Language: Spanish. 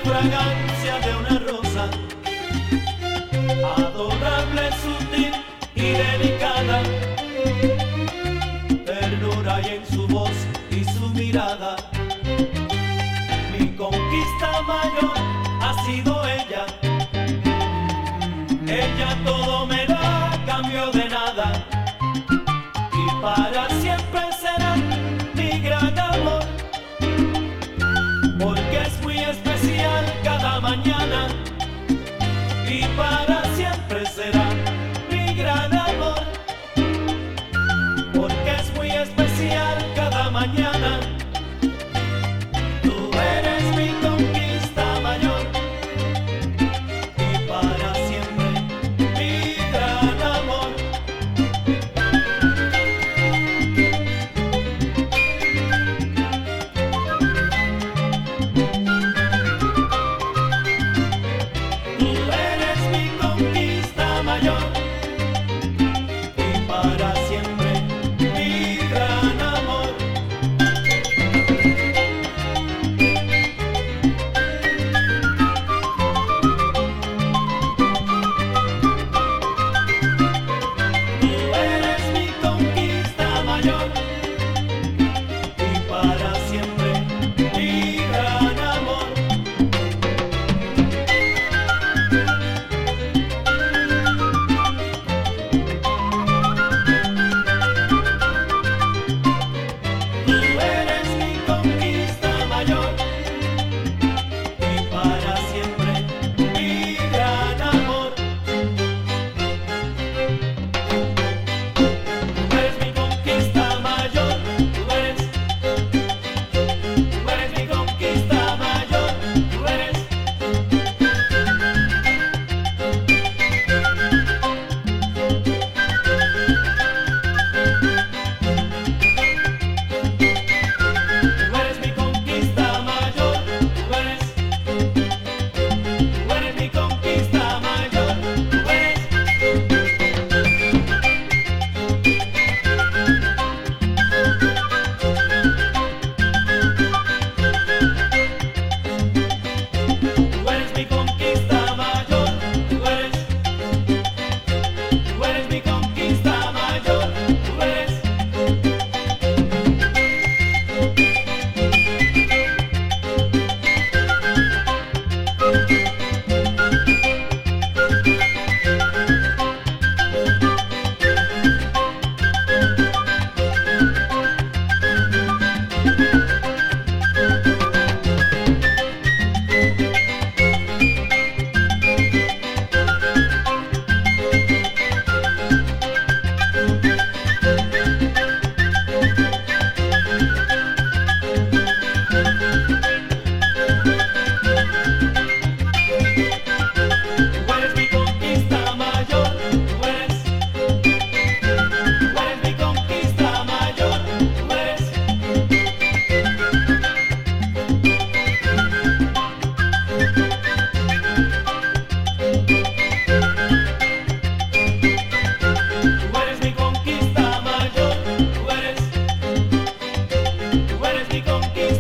fragancia de una rosa, adorable, sutil y delicada, ternura hay en su voz y su mirada. Mi conquista mayor ha sido ella, ella todo me da a cambio de nada, y para siempre será mi gran amor, porque es muy especial cada mañana, y para siempre será mi gran amor, porque es muy especial cada mañana. Tú eres mi conquista mayor, y para siempre mi gran amor. Tú eres mi conquista mayor, y para siempre mi gran amor. Tú eres mi conquista mayor, y para siempre mi gran amor. Tú eres mi conquista mayor, y para siempre mi gran amor. Tú eres mi conquista mayor, tú eres mi conquista mayor, tú eres. Tú eres mi conquista mayor, tú eres mi conquista mayor, tú eres. Tú eres mi conquista mayor, tú eres mi conquista mayor, tú eres. Tú eres mi conquista mayor, tú eres mi conquista mayor, tú eres. Tú eres mi conquista mayor, tú eres mi conquista.